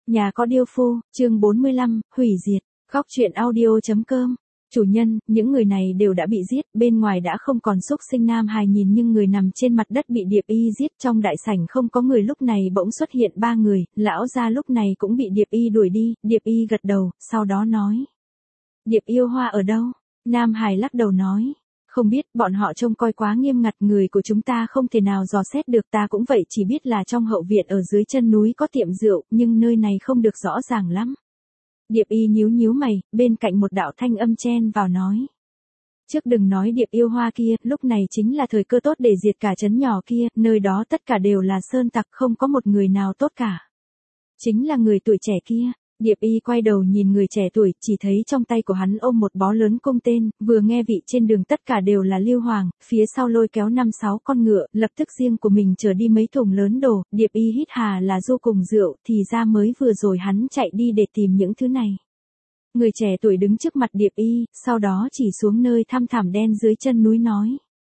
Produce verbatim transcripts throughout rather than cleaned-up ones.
Nhà có điêu phu, chương bốn mươi lăm, hủy diệt, góc truyện audio.com. Chủ nhân, những người này đều đã bị giết, bên ngoài đã không còn xúc sinh. Nam Hải nhìn nhưng người nằm trên mặt đất bị Điệp Y giết, trong đại sảnh không có người. Lúc này bỗng xuất hiện ba người, lão gia lúc này cũng bị Điệp Y đuổi đi. Điệp Y gật đầu, sau đó nói: Điệp yêu hoa ở đâu? Nam Hải lắc đầu nói: Không biết, bọn họ trông coi quá nghiêm ngặt, người của chúng ta không thể nào dò xét được. Ta cũng vậy, chỉ biết là trong hậu viện ở dưới chân núi có tiệm rượu, nhưng nơi này không được rõ ràng lắm. Điệp Y nhíu nhíu mày, bên cạnh một đạo thanh âm chen vào nói: Trước đừng nói Điệp yêu hoa kia, lúc này chính là thời cơ tốt để diệt cả trấn nhỏ kia, nơi đó tất cả đều là sơn tặc, không có một người nào tốt cả. Chính là người tuổi trẻ kia. Điệp Y quay đầu nhìn người trẻ tuổi, chỉ thấy trong tay của hắn ôm một bó lớn cung tên, vừa nghe vị trên đường tất cả đều là lưu hoàng, phía sau lôi kéo năm sáu con ngựa, lập tức riêng của mình chở đi mấy thùng lớn đồ. Điệp Y hít hà là du cùng rượu, thì ra mới vừa rồi hắn chạy đi để tìm những thứ này. Người trẻ tuổi đứng trước mặt Điệp Y, sau đó chỉ xuống nơi thăm thẳm đen dưới chân núi nói: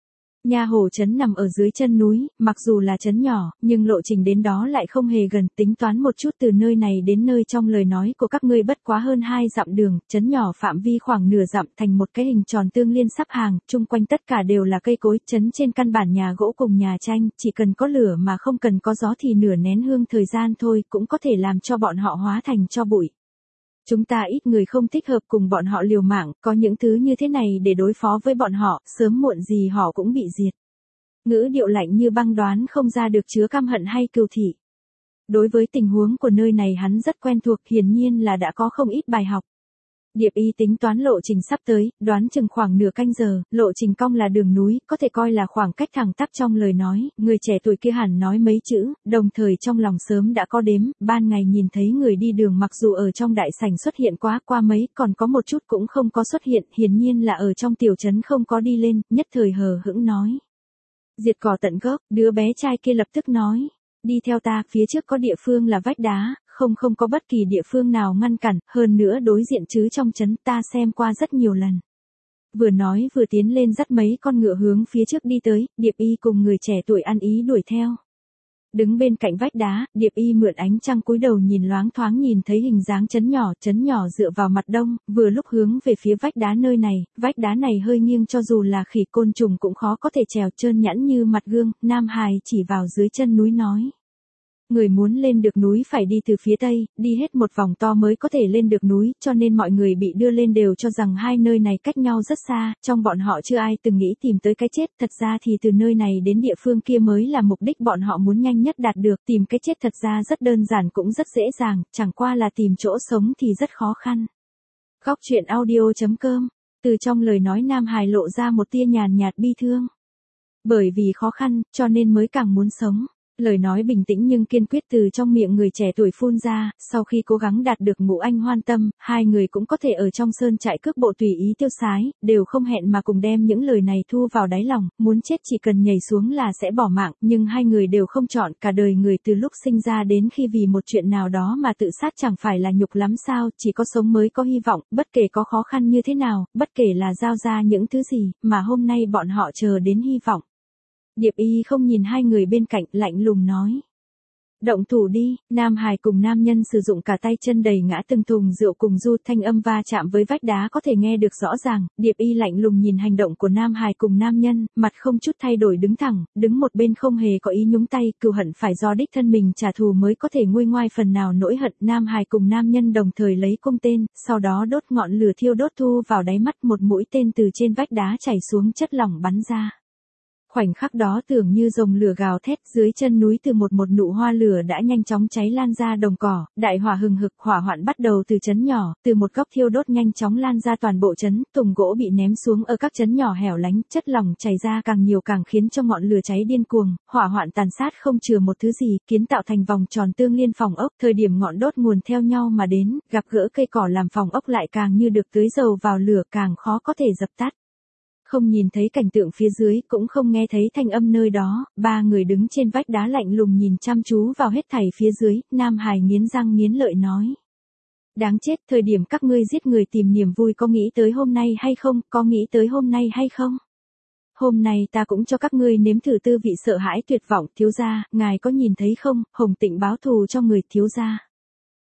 Nha hồ trấn nằm ở dưới chân núi, mặc dù là trấn nhỏ, nhưng lộ trình đến đó lại không hề gần. Tính toán một chút, từ nơi này đến nơi trong lời nói của các ngươi bất quá hơn hai dặm đường. Trấn nhỏ phạm vi khoảng nửa dặm, thành một cái hình tròn tương liên sắp hàng, chung quanh tất cả đều là cây cối. Trấn trên căn bản nhà gỗ cùng nhà tranh, chỉ cần có lửa mà không cần có gió thì nửa nén hương thời gian thôi cũng có thể làm cho bọn họ hóa thành tro bụi. Chúng ta ít người không thích hợp cùng bọn họ liều mạng, có những thứ như thế này để đối phó với bọn họ, sớm muộn gì họ cũng bị diệt. Ngữ điệu lạnh như băng, đoán không ra được chứa căm hận hay cừu thị. Đối với tình huống của nơi này hắn rất quen thuộc, hiển nhiên là đã có không ít bài học. Điệp Y tính toán lộ trình sắp tới, đoán chừng khoảng nửa canh giờ, lộ trình cong là đường núi, có thể coi là khoảng cách thẳng tắp. Trong lời nói, người trẻ tuổi kia hẳn nói mấy chữ, đồng thời trong lòng sớm đã có đếm. Ban ngày nhìn thấy người đi đường mặc dù ở trong đại sảnh xuất hiện quá qua mấy, còn có một chút cũng không có xuất hiện, hiển nhiên là ở trong tiểu trấn không có đi lên, nhất thời hờ hững nói: Diệt cỏ tận gốc. Đứa bé trai kia lập tức nói: Đi theo ta, phía trước có địa phương là vách đá, không không có bất kỳ địa phương nào ngăn cản, hơn nữa đối diện chứ trong trấn ta xem qua rất nhiều lần. Vừa nói vừa tiến lên dắt mấy con ngựa hướng phía trước đi tới. Điệp Y cùng người trẻ tuổi ăn ý đuổi theo. Đứng bên cạnh vách đá, Điệp Y mượn ánh trăng cúi đầu nhìn, loáng thoáng nhìn thấy hình dáng trấn nhỏ. Trấn nhỏ dựa vào mặt đông, vừa lúc hướng về phía vách đá nơi này. Vách đá này hơi nghiêng, cho dù là khỉ côn trùng cũng khó có thể trèo, trơn nhẵn như mặt gương. Nam Hải chỉ vào dưới chân núi nói: Người muốn lên được núi phải đi từ phía tây, đi hết một vòng to mới có thể lên được núi, cho nên mọi người bị đưa lên đều cho rằng hai nơi này cách nhau rất xa, trong bọn họ chưa ai từng nghĩ tìm tới cái chết. Thật ra thì từ nơi này đến địa phương kia mới là mục đích bọn họ muốn nhanh nhất đạt được. Tìm cái chết thật ra rất đơn giản cũng rất dễ dàng, chẳng qua là tìm chỗ sống thì rất khó khăn. Góc truyện audio.com. Từ trong lời nói Nam Hải lộ ra một tia nhàn nhạt bi thương. Bởi vì khó khăn, cho nên mới càng muốn sống. Lời nói bình tĩnh nhưng kiên quyết từ trong miệng người trẻ tuổi phun ra. Sau khi cố gắng đạt được Ngũ Anh hoan tâm, hai người cũng có thể ở trong sơn trại cước bộ tùy ý tiêu sái, đều không hẹn mà cùng đem những lời này thu vào đáy lòng. Muốn chết chỉ cần nhảy xuống là sẽ bỏ mạng, nhưng hai người đều không chọn. Cả đời người từ lúc sinh ra đến khi vì một chuyện nào đó mà tự sát chẳng phải là nhục lắm sao? Chỉ có sống mới có hy vọng, bất kể có khó khăn như thế nào, bất kể là giao ra những thứ gì, mà hôm nay bọn họ chờ đến hy vọng. Điệp Y không nhìn hai người bên cạnh, lạnh lùng nói: Động thủ đi. Nam Hải cùng nam nhân sử dụng cả tay chân đẩy ngã từng thùng rượu cùng du, thanh âm va chạm với vách đá có thể nghe được rõ ràng. Điệp Y lạnh lùng nhìn hành động của Nam Hải cùng nam nhân, mặt không chút thay đổi đứng thẳng, đứng một bên không hề có ý nhúng tay. Cừu hận phải do đích thân mình trả thù mới có thể nguôi ngoai phần nào nỗi hận. Nam Hải cùng nam nhân đồng thời lấy cung tên, sau đó đốt ngọn lửa thiêu đốt thu vào đáy mắt. Một mũi tên từ trên vách đá chảy xuống, chất lỏng bắn ra. Khoảnh khắc đó tưởng như rồng lửa gào thét, dưới chân núi từ một một nụ hoa lửa đã nhanh chóng cháy lan ra đồng cỏ. Đại hỏa hừng hực, hỏa hoạn bắt đầu từ trấn nhỏ, từ một góc thiêu đốt nhanh chóng lan ra toàn bộ trấn. Tùng gỗ bị ném xuống ở các trấn nhỏ hẻo lánh, chất lỏng chảy ra càng nhiều càng khiến cho ngọn lửa cháy điên cuồng. Hỏa hoạn tàn sát không chừa một thứ gì, kiến tạo thành vòng tròn tương liên phòng ốc. Thời điểm ngọn đốt nguồn theo nhau mà đến, gặp gỡ cây cỏ làm phòng ốc lại càng như được tưới dầu vào lửa, càng khó có thể dập tắt. Không nhìn thấy cảnh tượng phía dưới, cũng không nghe thấy thanh âm nơi đó, ba người đứng trên vách đá lạnh lùng nhìn chăm chú vào hết thảy phía dưới. Nam Hải nghiến răng nghiến lợi nói: Đáng chết, thời điểm các ngươi giết người tìm niềm vui có nghĩ tới hôm nay hay không, có nghĩ tới hôm nay hay không? Hôm nay ta cũng cho các ngươi nếm thử tư vị sợ hãi tuyệt vọng. Thiếu gia, ngài có nhìn thấy không, Hồng Tịnh báo thù cho người. Thiếu gia,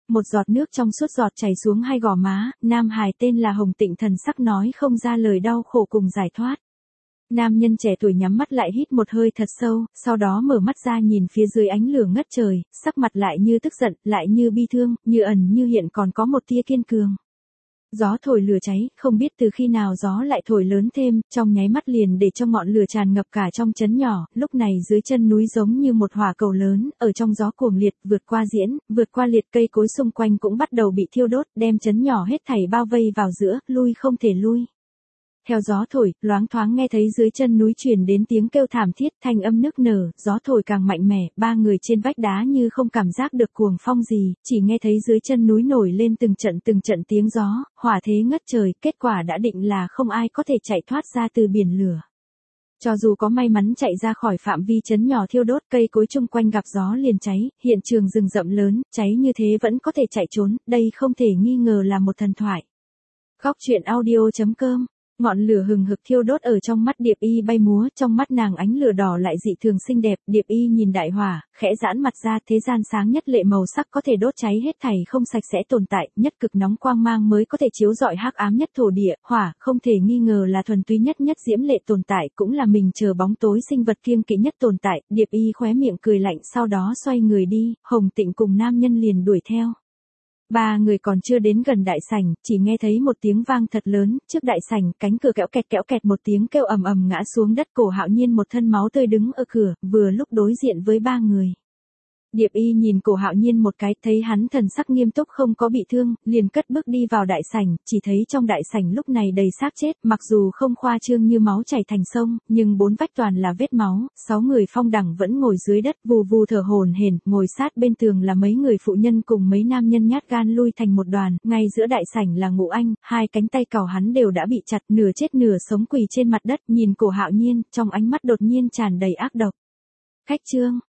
Một giọt nước trong suốt giọt chảy xuống hai gò má, nam hài tên là Hồng Tịnh thần sắc nói không ra lời đau khổ cùng giải thoát. Nam nhân trẻ tuổi nhắm mắt lại hít một hơi thật sâu, sau đó mở mắt ra nhìn phía dưới ánh lửa ngất trời, sắc mặt lại như tức giận, lại như bi thương, như ẩn như hiện còn có một tia kiên cường. Gió thổi lửa cháy, không biết từ khi nào gió lại thổi lớn thêm, trong nháy mắt liền để cho ngọn lửa tràn ngập cả trong trấn nhỏ, lúc này dưới chân núi giống như một hỏa cầu lớn, ở trong gió cuồng liệt, vượt qua diễn, vượt qua liệt cây cối xung quanh cũng bắt đầu bị thiêu đốt, đem trấn nhỏ hết thảy bao vây vào giữa, lui không thể lui. Theo gió thổi, loáng thoáng nghe thấy dưới chân núi truyền đến tiếng kêu thảm thiết, thanh âm nức nở, gió thổi càng mạnh mẽ, ba người trên vách đá như không cảm giác được cuồng phong gì, chỉ nghe thấy dưới chân núi nổi lên từng trận từng trận tiếng gió, hỏa thế ngất trời, kết quả đã định là không ai có thể chạy thoát ra từ biển lửa. Cho dù có may mắn chạy ra khỏi phạm vi trấn nhỏ thiêu đốt, cây cối chung quanh gặp gió liền cháy, hiện trường rừng rậm lớn, cháy như thế vẫn có thể chạy trốn, đây không thể nghi ngờ là một thần thoại. Góc truyện audio chấm com. Ngọn lửa hừng hực thiêu đốt ở trong mắt Điệp Y bay múa, trong mắt nàng ánh lửa đỏ lại dị thường xinh đẹp, Điệp Y nhìn đại hỏa, khẽ giãn mặt ra, thế gian sáng nhất lệ màu sắc có thể đốt cháy hết thảy không sạch sẽ tồn tại, nhất cực nóng quang mang mới có thể chiếu rọi hắc ám nhất thổ địa, hỏa, không thể nghi ngờ là thuần túy nhất nhất diễm lệ tồn tại, cũng là mình chờ bóng tối sinh vật kiêng kỵ nhất tồn tại, Điệp Y khóe miệng cười lạnh sau đó xoay người đi, Hồng Tịnh cùng nam nhân liền đuổi theo. Ba người còn chưa đến gần đại sảnh, chỉ nghe thấy một tiếng vang thật lớn, trước đại sảnh, cánh cửa kéo kẹt kéo kẹt một tiếng kêu ầm ầm ngã xuống đất, Cổ Hạo Nhiên một thân máu tươi đứng ở cửa, vừa lúc đối diện với ba người. Điệp Y nhìn Cổ Hạo Nhiên một cái, thấy hắn thần sắc nghiêm túc không có bị thương, liền cất bước đi vào đại sảnh, chỉ thấy trong đại sảnh lúc này đầy xác chết, mặc dù không khoa trương như máu chảy thành sông, nhưng bốn vách toàn là vết máu, sáu người phong đẳng vẫn ngồi dưới đất, vù vù thở hổn hển, ngồi sát bên tường là mấy người phụ nhân cùng mấy nam nhân nhát gan lui thành một đoàn, ngay giữa đại sảnh là Ngũ Anh, hai cánh tay cào hắn đều đã bị chặt, nửa chết nửa sống quỳ trên mặt đất, nhìn Cổ Hạo Nhiên, trong ánh mắt đột nhiên tràn đầy ác độc. Khách trương